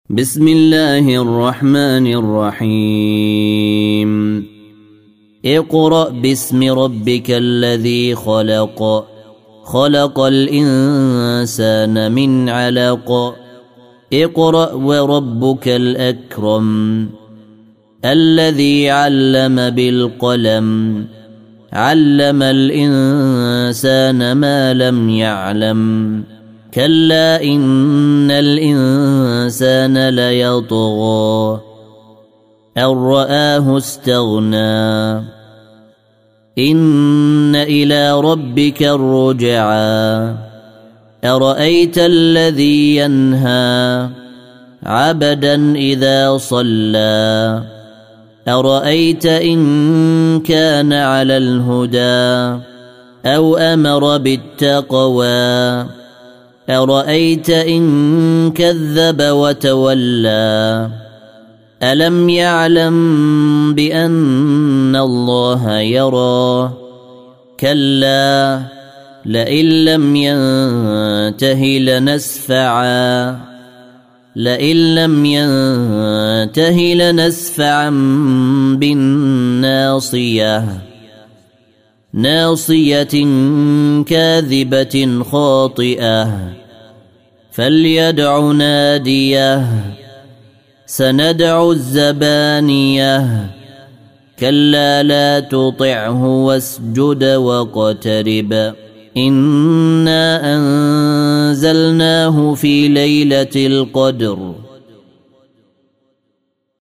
بسم الله الرحمن الرحيم اقرأ باسم ربك الذي خلق خلق الإنسان من علق اقرأ وربك الأكرم الذي علم بالقلم علم الإنسان ما لم يعلم كلا إن الإنسان ليطغى أن رآه استغنى إن إلى ربك الرجعى أرأيت الذي ينهى عبدا إذا صلى أرأيت إن كان على الهدى أو أمر بالتقوى أرأيت إن كذب وتولى ألم يعلم بأن الله يرى كلا لئن لم ينته لنسفعا بالناصية ناصية كاذبة خاطئة فليدع ناديه سندع الزبانية كلا لا تطعه واسجد واقترب إنا أنزلناه في ليلة القدر